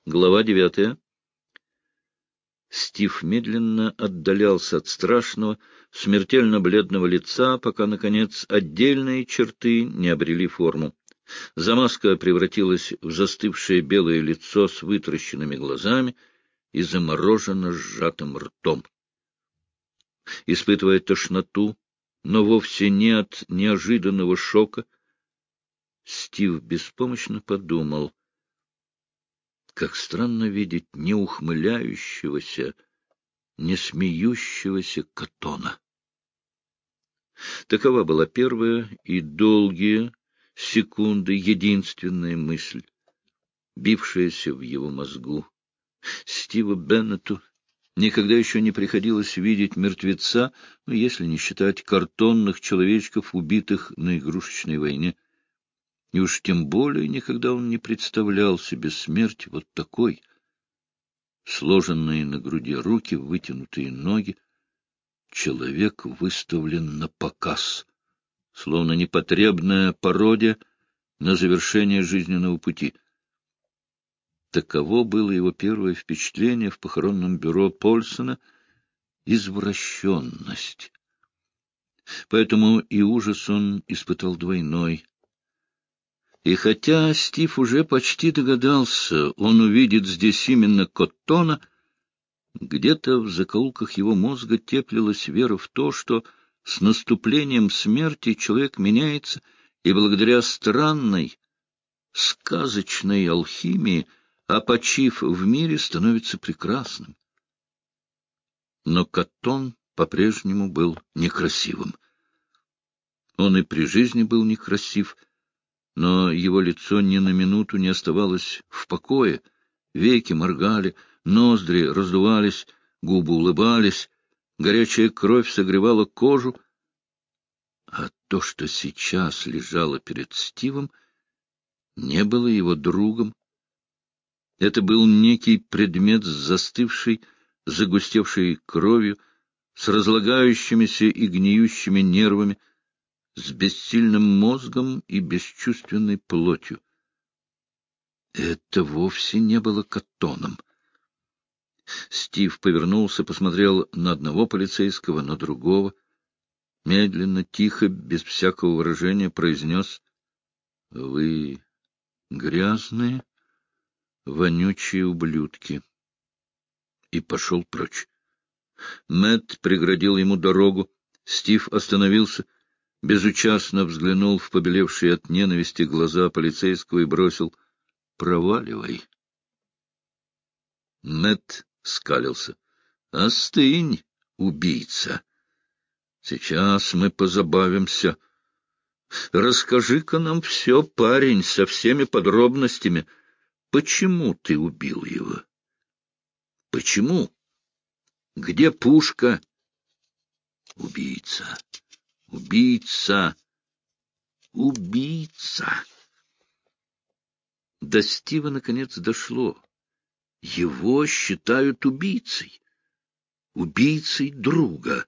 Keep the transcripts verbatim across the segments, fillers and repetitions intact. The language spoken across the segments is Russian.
Глава девятая. Стив медленно отдалялся от страшного, смертельно бледного лица, пока, наконец, отдельные черты не обрели форму. Замазка превратилась в застывшее белое лицо с вытаращенными глазами и замороженно сжатым ртом. Испытывая тошноту, но вовсе не от неожиданного шока, Стив беспомощно подумал: как странно видеть не ухмыляющегося, не смеющегося Коттона. Такова была первая и долгие секунды единственная мысль, бившаяся в его мозгу. Стиву Беннету никогда еще не приходилось видеть мертвеца, ну, если не считать картонных человечков, убитых на игрушечной войне. И уж тем более никогда он не представлял себе смерть вот такой. Сложенные на груди руки, вытянутые ноги. Человек выставлен на показ, словно непотребная пародия на завершение жизненного пути. Таково было его первое впечатление в похоронном бюро Польсона — извращенность. Поэтому и ужас он испытал двойной. И хотя Стив уже почти догадался, он увидит здесь именно Коттона, где-то в закоулках его мозга теплилась вера в то, что с наступлением смерти человек меняется, и благодаря странной, сказочной алхимии, опочив в мире, становится прекрасным. Но Коттон по-прежнему был некрасивым. Он и при жизни был некрасив, но его лицо ни на минуту не оставалось в покое, веки моргали, ноздри раздувались, губы улыбались, горячая кровь согревала кожу, а то, что сейчас лежало перед Стивом, не было его другом. Это был некий предмет с застывшей, загустевшей кровью, с разлагающимися и гниющими нервами, с бессильным мозгом и бесчувственной плотью. Это вовсе не было Коттоном. Стив повернулся, посмотрел на одного полицейского, на другого. Медленно, тихо, без всякого выражения произнес: — Вы грязные, вонючие ублюдки. И пошел прочь. Мэтт преградил ему дорогу. Стив остановился, безучастно взглянул в побелевшие от ненависти глаза полицейского и бросил: — Проваливай. Мэтт скалился. — Остынь, убийца. Сейчас мы позабавимся. Расскажи-ка нам все, парень, со всеми подробностями. Почему ты убил его? Почему? Где пушка? Убийца. Убийца. Убийца. До Стива наконец дошло. Его считают убийцей. Убийцей друга.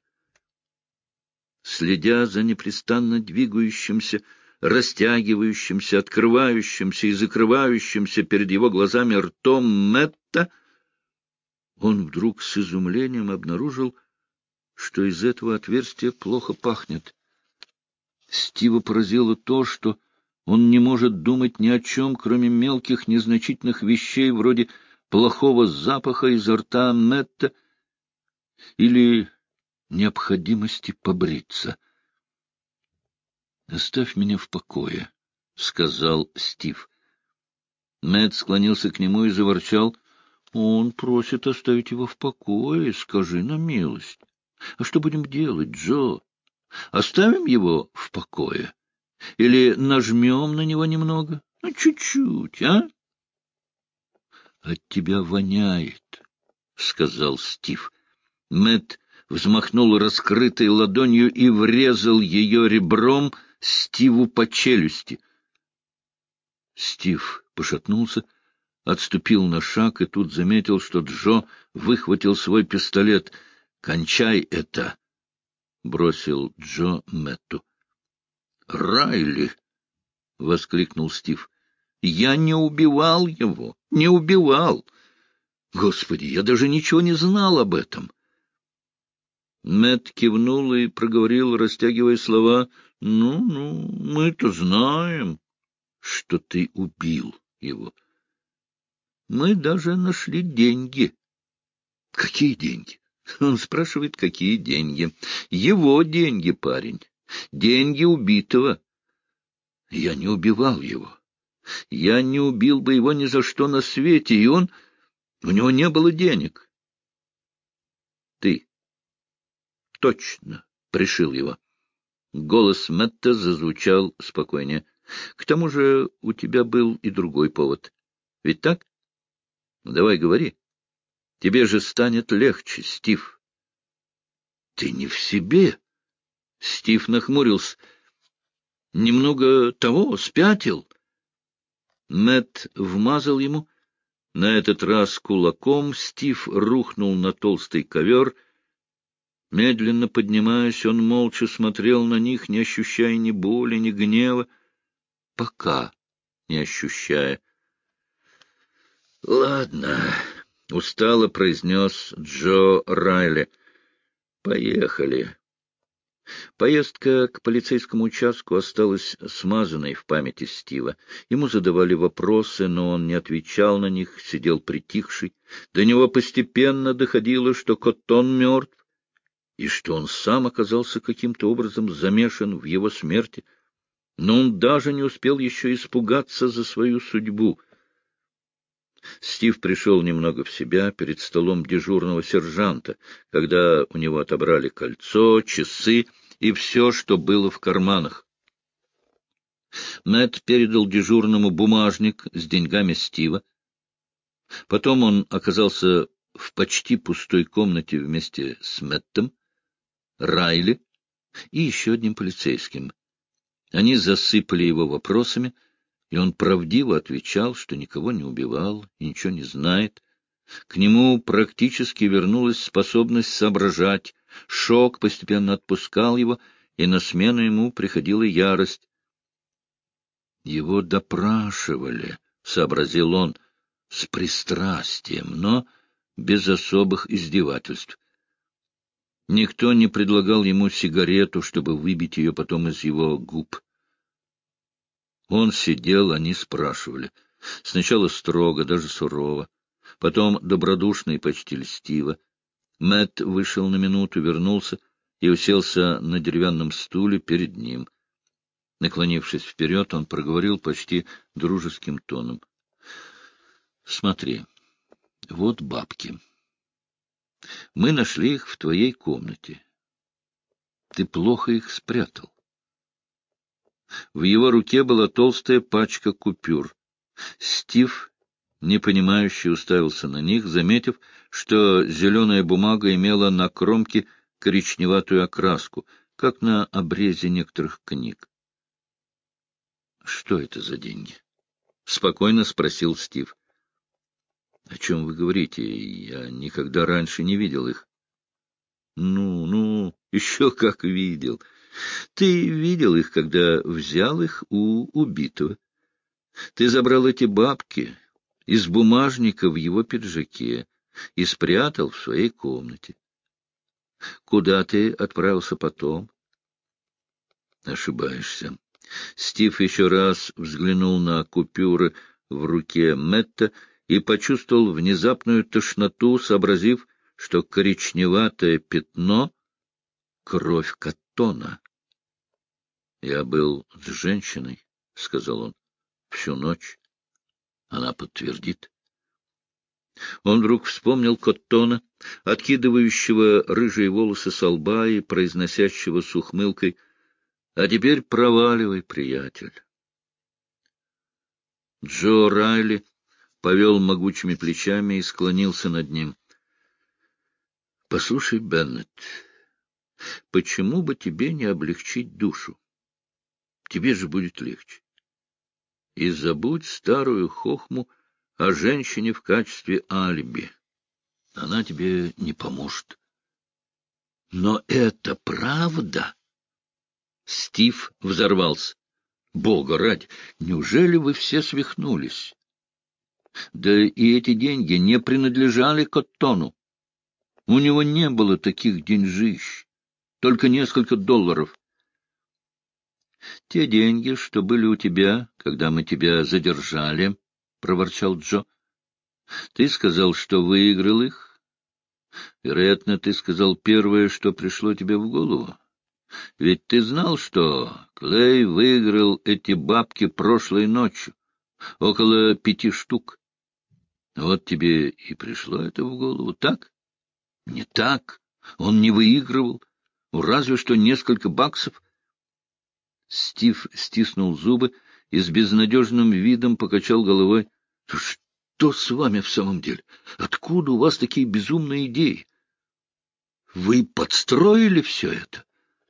Следя за непрестанно двигающимся, растягивающимся, открывающимся и закрывающимся перед его глазами ртом Мэтта, он вдруг с изумлением обнаружил, что из этого отверстия плохо пахнет. Стива поразило то, что он не может думать ни о чем, кроме мелких незначительных вещей, вроде плохого запаха изо рта Мэтта или необходимости побриться. — Оставь меня в покое, — сказал Стив. Мэтт склонился к нему и заворчал: — Он просит оставить его в покое, скажи на милость. А что будем делать, Джо? Оставим его в покое? Или нажмем на него немного? Ну, чуть-чуть, а? — От тебя воняет, — сказал Стив. Мэтт взмахнул раскрытой ладонью и врезал ее ребром Стиву по челюсти. Стив пошатнулся, отступил на шаг и тут заметил, что Джо выхватил свой пистолет. — Кончай это! — бросил Джо Мэтту. — Райли! — воскликнул Стив. Я не убивал его, не убивал. Господи, я даже ничего не знал об этом. Мэтт кивнул и проговорил, растягивая слова: — Ну, ну, мы-то знаем, что ты убил его. Мы даже нашли деньги. — Какие деньги? Он спрашивает, какие деньги. Его деньги, парень. Деньги убитого. Я не убивал его. Я не убил бы его ни за что на свете, и он... У него не было денег. Ты точно пришил его. Голос Мэтта зазвучал спокойнее. К тому же у тебя был и другой повод. Ведь так? Давай говори. Тебе же станет легче, Стив. Ты не в себе. Стив нахмурился. Немного того, спятил. Мэтт вмазал ему. На этот раз кулаком. Стив рухнул на толстый ковер. Медленно поднимаясь, он молча смотрел на них, не ощущая ни боли, ни гнева. Пока не ощущая. — Ладно, — устало произнес Джо Райли. — Поехали. Поездка к полицейскому участку осталась смазанной в памяти Стива. Ему задавали вопросы, но он не отвечал на них, сидел притихший. До него постепенно доходило, что Коттон мертв, и что он сам оказался каким-то образом замешан в его смерти. Но он даже не успел еще испугаться за свою судьбу. Стив пришел немного в себя перед столом дежурного сержанта, когда у него отобрали кольцо, часы и все, что было в карманах. Мэтт передал дежурному бумажник с деньгами Стива. Потом он оказался в почти пустой комнате вместе с Мэттом, Райли и еще одним полицейским. Они засыпали его вопросами, и он правдиво отвечал, что никого не убивал и ничего не знает. К нему практически вернулась способность соображать. Шок постепенно отпускал его, и на смену ему приходила ярость. Его допрашивали, — сообразил он, — с пристрастием, но без особых издевательств. Никто не предлагал ему сигарету, чтобы выбить ее потом из его губ. Он сидел, они спрашивали. Сначала строго, даже сурово, потом добродушно и почти льстиво. Мэтт вышел на минуту, вернулся и уселся на деревянном стуле перед ним. Наклонившись вперед, он проговорил почти дружеским тоном. — Смотри, вот бабки. Мы нашли их в твоей комнате. Ты плохо их спрятал. В его руке была толстая пачка купюр. Стив, непонимающе, уставился на них, заметив, что зеленая бумага имела на кромке коричневатую окраску, как на обрезе некоторых книг. — Что это за деньги? — спокойно спросил Стив. — О чем вы говорите? Я никогда раньше не видел их. — Ну, ну, еще как видел. Ты видел их, когда взял их у убитого. Ты забрал эти бабки из бумажника в его пиджаке и спрятал в своей комнате. Куда ты отправился потом? Ошибаешься. Стив еще раз взглянул на купюры в руке Мэтта и почувствовал внезапную тошноту, сообразив, что коричневатое пятно — кровь Коттона. — Я был с женщиной, — сказал он, — всю ночь. Она подтвердит. Он вдруг вспомнил Коттона, откидывающего рыжие волосы со лба и произносящего с ухмылкой: — А теперь проваливай, приятель. Джо Райли повел могучими плечами и склонился над ним. — Послушай, Беннет, почему бы тебе не облегчить душу? Тебе же будет легче. И забудь старую хохму о женщине в качестве алиби. Она тебе не поможет. Но это правда? Стив взорвался. Бога ради, неужели вы все свихнулись? Да и эти деньги не принадлежали Коттону. У него не было таких деньжищ, только несколько долларов. Те деньги, что были у тебя, когда мы тебя задержали, — проворчал Джо. — Ты сказал, что выиграл их. Вероятно, ты сказал первое, что пришло тебе в голову. Ведь ты знал, что Клей выиграл эти бабки прошлой ночью, около пяти штук. Вот тебе и пришло это в голову, так? Не так. Он не выигрывал. Разве что несколько баксов. Стив стиснул зубы и с безнадежным видом покачал головой. — Что с вами в самом деле? Откуда у вас такие безумные идеи? Вы подстроили все это?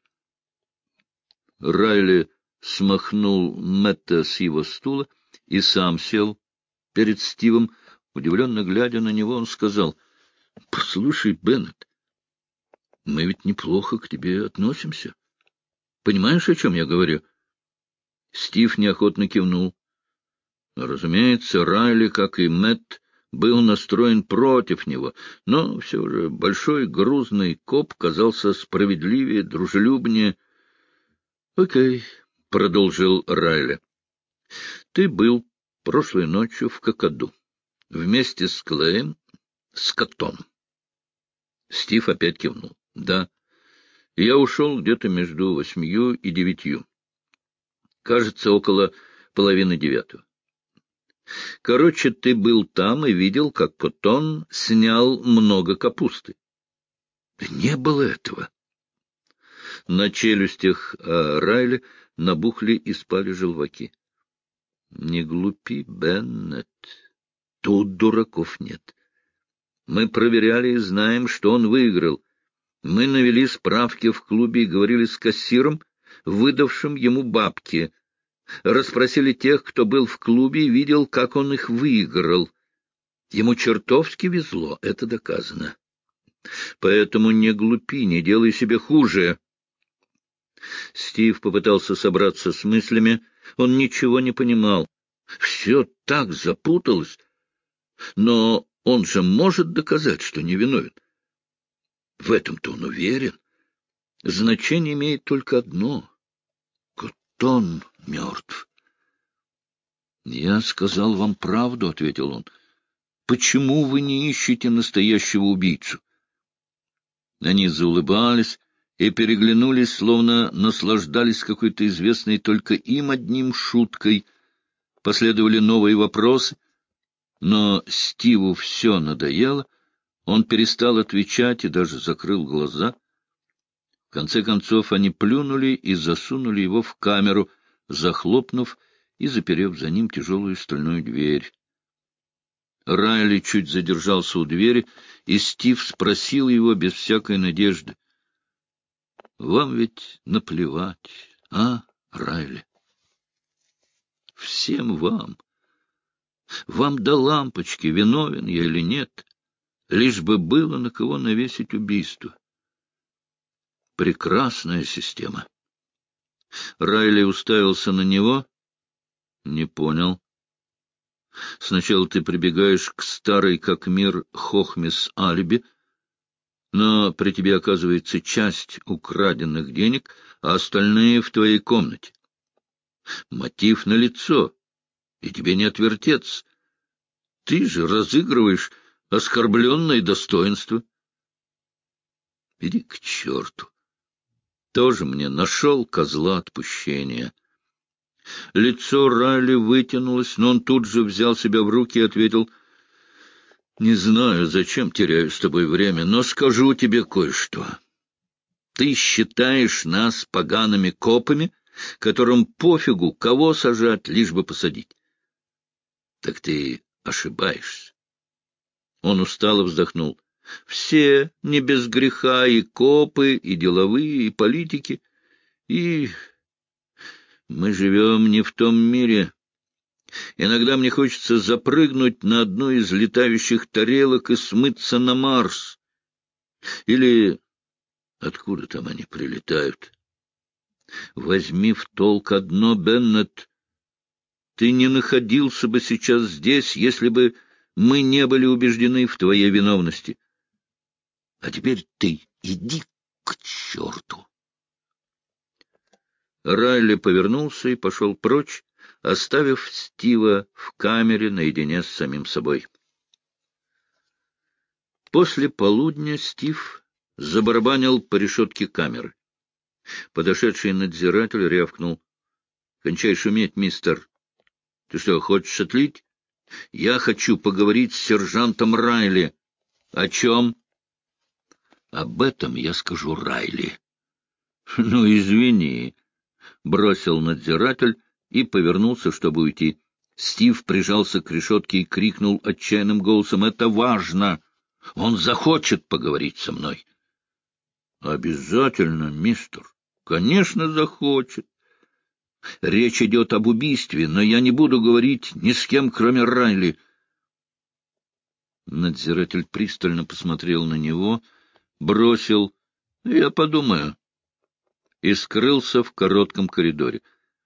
Райли смахнул Мэтта с его стула и сам сел перед Стивом. Удивленно глядя на него, он сказал: — Послушай, Беннет, мы ведь неплохо к тебе относимся. Понимаешь, о чем я говорю? Стив неохотно кивнул. Разумеется, Райли, как и Мэтт, был настроен против него, но все же большой грузный коп казался справедливее, дружелюбнее. — Окей, — продолжил Райли, — ты был прошлой ночью в Кокоду вместе с Клеем, с Коттоном. Стив опять кивнул. — Да. Я ушел где-то между восьмью и девятью. Кажется, около половины девятого. Короче, ты был там и видел, как Коттон снял много капусты. Не было этого. На челюстях а, Райли набухли и спали желваки. Не глупи, Беннет. Тут дураков нет. Мы проверяли и знаем, что он выиграл. Мы навели справки в клубе и говорили с кассиром, выдавшим ему бабки. Расспросили тех, кто был в клубе, и видел, как он их выиграл. Ему чертовски везло, это доказано. Поэтому не глупи, не делай себе хуже. Стив попытался собраться с мыслями. Он ничего не понимал. Все так запуталось. Но он же может доказать, что невиновен. В этом-то он уверен. Значение имеет только одно. Коттон мертв. — Я сказал вам правду, — ответил он. — Почему вы не ищете настоящего убийцу? Они заулыбались и переглянулись, словно наслаждались какой-то известной только им одним шуткой. Последовали новые вопросы, но Стиву все надоело. Он перестал отвечать и даже закрыл глаза. В конце концов они плюнули и засунули его в камеру, захлопнув и заперев за ним тяжелую стальную дверь. Райли чуть задержался у двери, и Стив спросил его без всякой надежды: — Вам ведь наплевать, а, Райли? — Всем вам. Вам до лампочки, виновен я или нет, лишь бы было на кого навесить убийство. Прекрасная система. Райли уставился на него. Не понял. Сначала ты прибегаешь к старой как мир Хохмис алиби, но при тебе оказывается часть украденных денег, а остальные в твоей комнате. Мотив налицо, и тебе не отвертеться. Ты же разыгрываешь оскорбленное достоинство. Иди к черту. Тоже мне нашел козла отпущения. Лицо Райли вытянулось, но он тут же взял себя в руки и ответил: — Не знаю, зачем теряю с тобой время, но скажу тебе кое-что. Ты считаешь нас погаными копами, которым пофигу, кого сажать, лишь бы посадить. Так ты ошибаешься. Он устало вздохнул. Все не без греха, и копы, и деловые, и политики, и... Мы живем не в том мире. Иногда мне хочется запрыгнуть на одну из летающих тарелок и смыться на Марс. Или откуда там они прилетают? Возьми в толк одно, Беннет. Ты не находился бы сейчас здесь, если бы мы не были убеждены в твоей виновности. А теперь ты иди к черту. Райли повернулся и пошел прочь, оставив Стива в камере наедине с самим собой. После полудня Стив забарабанил по решетке камеры. Подошедший надзиратель рявкнул: — Кончай шуметь, мистер. Ты что, хочешь отлить? Я хочу поговорить с сержантом Райли. — О чем? — Об этом я скажу Райли. — Ну, извини, — бросил надзиратель и повернулся, чтобы уйти. Стив прижался к решетке и крикнул отчаянным голосом: — Это важно! Он захочет поговорить со мной. — Обязательно, мистер. Конечно, захочет. Речь идет об убийстве, но я не буду говорить ни с кем, кроме Райли. Надзиратель пристально посмотрел на него, бросил: — Я подумаю, и скрылся в коротком коридоре.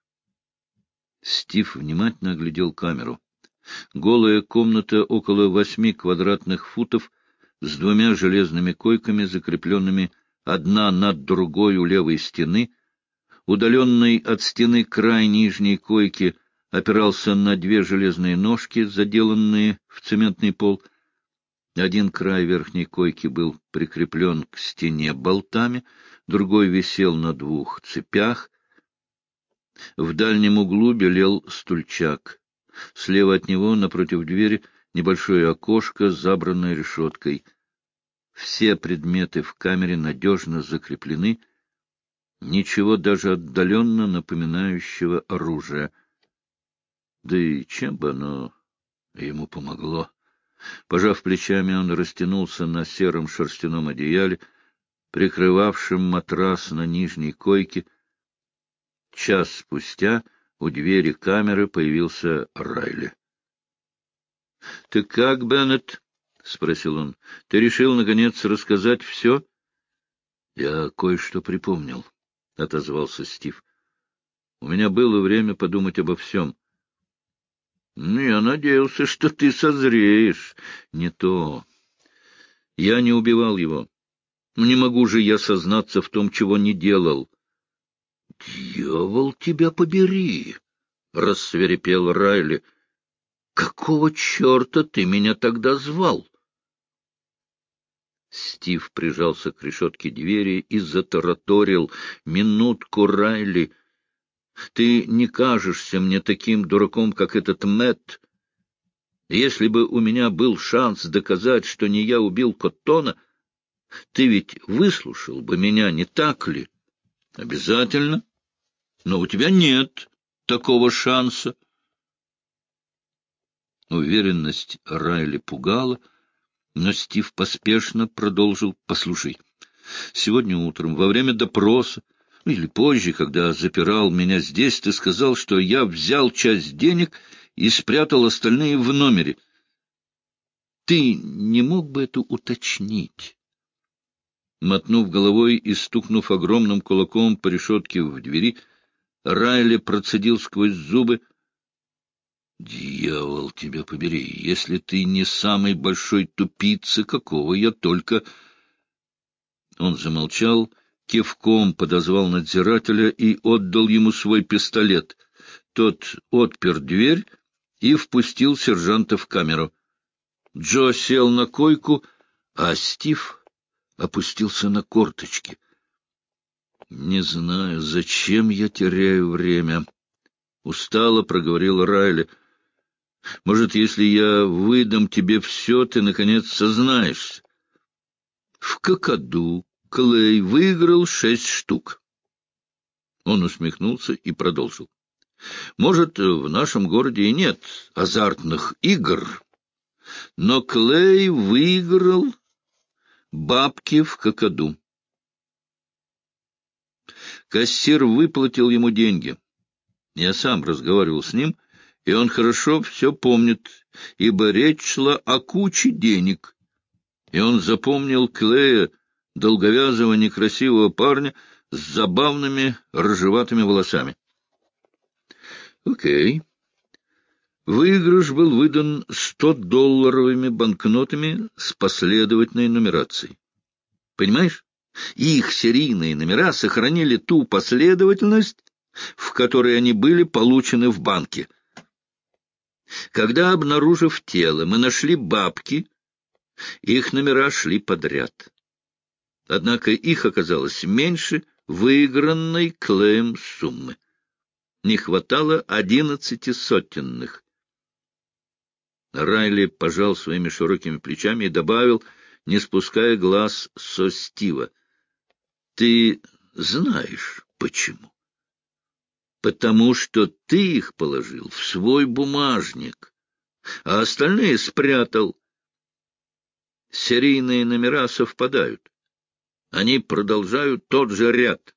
Стив внимательно оглядел камеру. Голая комната около восьми квадратных футов с двумя железными койками, закрепленными одна над другой у левой стены. Удаленный от стены край нижней койки опирался на две железные ножки, заделанные в цементный пол. Один край верхней койки был прикреплен к стене болтами, другой висел на двух цепях. В дальнем углу белел стульчак. Слева от него, напротив двери, небольшое окошко, забранное решеткой. Все предметы в камере надежно закреплены, ничего даже отдаленно напоминающего оружие. Да и чем бы оно ему помогло? Пожав плечами, он растянулся на сером шерстяном одеяле, прикрывавшем матрас на нижней койке. Час спустя у двери камеры появился Райли. — Ты как, Беннет? — спросил он. — Ты решил, наконец, рассказать все? — Я кое-что припомнил, — отозвался Стив. — У меня было время подумать обо всем. — Я надеялся, что ты созреешь. Не то. Я не убивал его. Не могу же я сознаться в том, чего не делал. — Дьявол, тебя побери! — рассвирепел Райли. — Какого черта ты меня тогда звал? Стив прижался к решетке двери и затараторил: — Минутку, Райли. Ты не кажешься мне таким дураком, как этот Мэтт. Если бы у меня был шанс доказать, что не я убил Коттона, ты ведь выслушал бы меня, не так ли? — Обязательно. Но у тебя нет такого шанса. Уверенность Райли пугала, но Стив поспешно продолжил: — Послушай, сегодня утром, во время допроса, или позже, когда запирал меня здесь, ты сказал, что я взял часть денег и спрятал остальные в номере. Ты не мог бы это уточнить? Мотнув головой и стукнув огромным кулаком по решетке в двери, Райли процедил сквозь зубы: — Дьявол, тебя побери, если ты не самый большой тупица, какого я только... Он замолчал, кивком подозвал надзирателя и отдал ему свой пистолет. Тот отпер дверь и впустил сержанта в камеру. Джо сел на койку, а Стив опустился на корточки. — Не знаю, зачем я теряю время, — устало проговорил Райли. — Может, если я выдам тебе все, ты, наконец, сознаешься. В какаду Клей выиграл шесть штук. Он усмехнулся и продолжил. — Может, в нашем городе и нет азартных игр, но Клей выиграл бабки в какаду. Кассир выплатил ему деньги. Я сам разговаривал с ним, и он хорошо все помнит, ибо речь шла о куче денег. И он запомнил Клея, долговязого некрасивого парня, с забавными рыжеватыми волосами. Окей. Выигрыш был выдан сто-долларовыми банкнотами с последовательной нумерацией. Понимаешь? Их серийные номера сохранили ту последовательность, в которой они были получены в банке. Когда, обнаружив тело, мы нашли бабки, их номера шли подряд. Однако их оказалось меньше выигранной Клеем суммы. Не хватало одиннадцати сотенных. Райли пожал своими широкими плечами и добавил, не спуская глаз со Стива: «Ты знаешь, почему? Потому что ты их положил в свой бумажник, а остальные спрятал. Серийные номера совпадают. Они продолжают тот же ряд».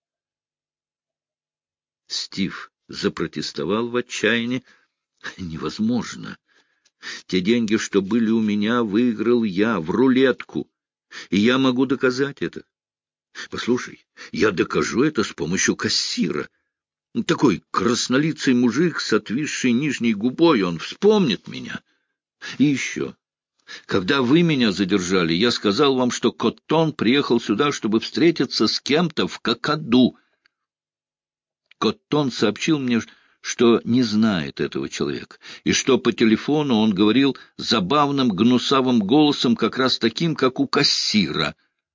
Стив запротестовал в отчаянии. «Невозможно. Те деньги, что были у меня, выиграл я в рулетку, и я могу доказать это. Послушай, я докажу это с помощью кассира. Такой краснолицый мужик с отвисшей нижней губой, он вспомнит меня. И еще, когда вы меня задержали, я сказал вам, что Коттон приехал сюда, чтобы встретиться с кем-то в Какаду. Коттон сообщил мне, что не знает этого человека, и что по телефону он говорил забавным гнусавым голосом, как раз таким, как у кассира.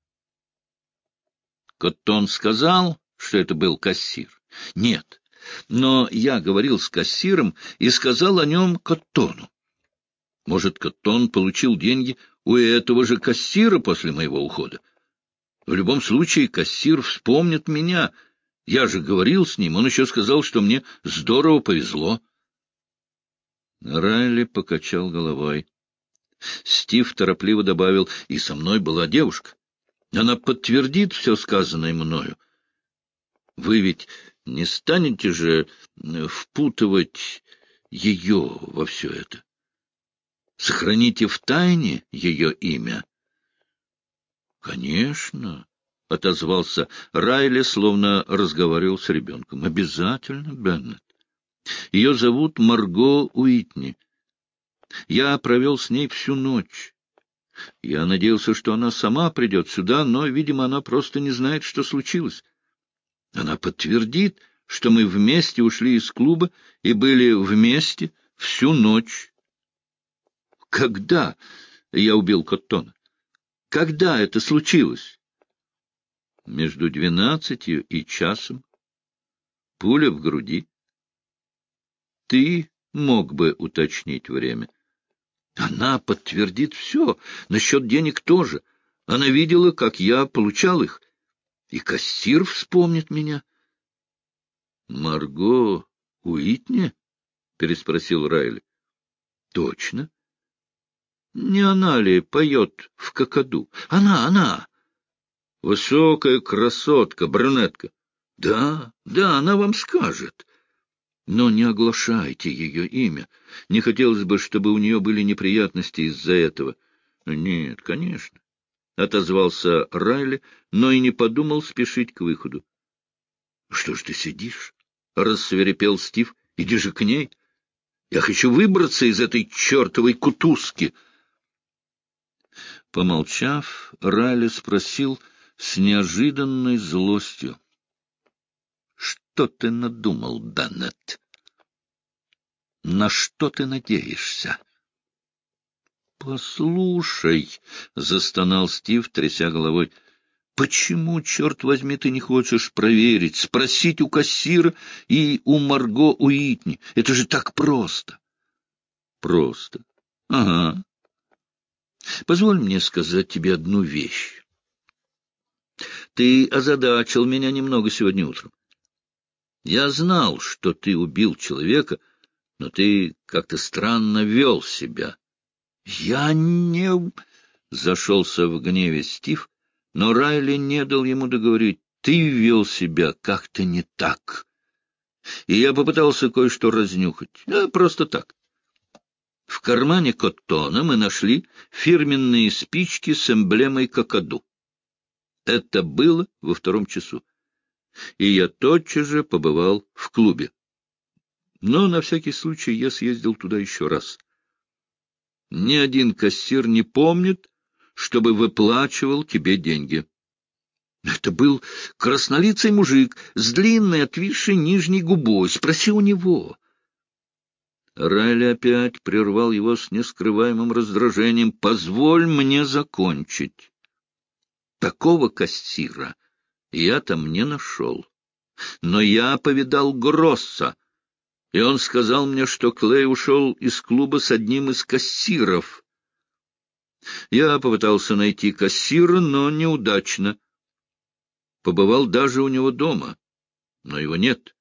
Коттон сказал, что это был кассир? Нет, но я говорил с кассиром и сказал о нем Коттону. Может, Коттон получил деньги у этого же кассира после моего ухода? В любом случае, кассир вспомнит меня. Я же говорил с ним, он еще сказал, что мне здорово повезло. Райли покачал головой. Стив торопливо добавил: и со мной была девушка. Она подтвердит все сказанное мною. Вы ведь не станете же впутывать ее во все это? Сохраните в тайне ее имя? — Конечно, — отозвался Райли, словно разговаривал с ребенком. — Обязательно, Беннет. Ее зовут Марго Уитни. Я провел с ней всю ночь. Я надеялся, что она сама придет сюда, но, видимо, она просто не знает, что случилось. Она подтвердит, что мы вместе ушли из клуба и были вместе всю ночь. Когда я убил Коттона? Когда это случилось? Между двенадцатью и часом. Пуля в груди. Ты мог бы уточнить время. Она подтвердит все, насчет денег тоже. Она видела, как я получал их. И кассир вспомнит меня. — Марго Уитни? — переспросил Райли. — Точно. Не она ли поет в Какаду? Она, она. Высокая красотка, брюнетка. Да, да, она вам скажет. Но не оглашайте ее имя. Не хотелось бы, чтобы у нее были неприятности из-за этого. Нет, конечно. — отозвался Райли, но и не подумал спешить к выходу. — Что ж ты сидишь? — рассвирепел Стив. — Иди же к ней. Я хочу выбраться из этой чертовой кутузки. Помолчав, Райли спросил с неожиданной злостью: — Что ты надумал, Беннет? На что ты надеешься? — Послушай, — застонал Стив, тряся головой, — почему, черт возьми, ты не хочешь проверить, спросить у кассира и у Марго Уитни? Это же так просто. — Просто? Ага. Позволь мне сказать тебе одну вещь. Ты озадачил меня немного сегодня утром. Я знал, что ты убил человека, но ты как-то странно вел себя. Я не... Зашелся в гневе Стив, но Райли не дал ему договорить. Ты вел себя как-то не так. И я попытался кое-что разнюхать. А, просто так. В кармане Коттона мы нашли фирменные спички с эмблемой Какаду. Это было во втором часу. и я тотчас же побывал в клубе. Но на всякий случай я съездил туда еще раз. Ни один кассир не помнит, чтобы выплачивал тебе деньги. Это был краснолицый мужик с длинной отвисшей нижней губой. Спроси у него. Райли опять прервал его с нескрываемым раздражением. «Позволь мне закончить. Такого кассира я там не нашел. Но я повидал Гросса, и он сказал мне, что Клей ушел из клуба с одним из кассиров. Я попытался найти кассира, но неудачно. Побывал даже у него дома, но его нет».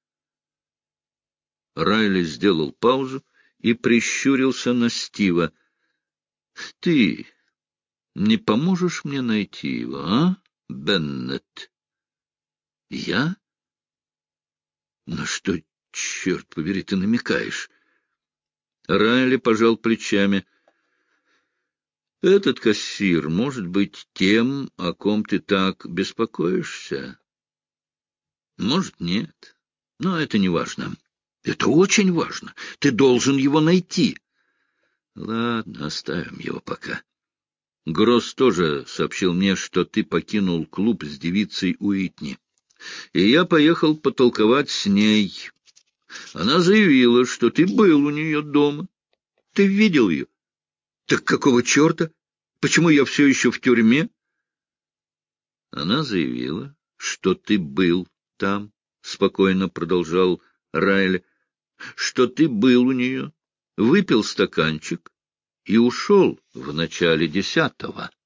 Райли сделал паузу и прищурился на Стива. — Ты не поможешь мне найти его, а, Беннет? — Я? На что, черт побери, ты намекаешь? Райли пожал плечами. — Этот кассир может быть тем, о ком ты так беспокоишься? — Может, нет, но это не важно. Это очень важно. Ты должен его найти. Ладно, оставим его пока. Гросс тоже сообщил мне, что ты покинул клуб с девицей Уитни. И я поехал потолковать с ней. Она заявила, что ты был у нее дома. Ты видел ее? Так какого черта? Почему я все еще в тюрьме? Она заявила, что ты был там, — спокойно продолжал Райли, — что ты был у нее, выпил стаканчик и ушел в начале десятого.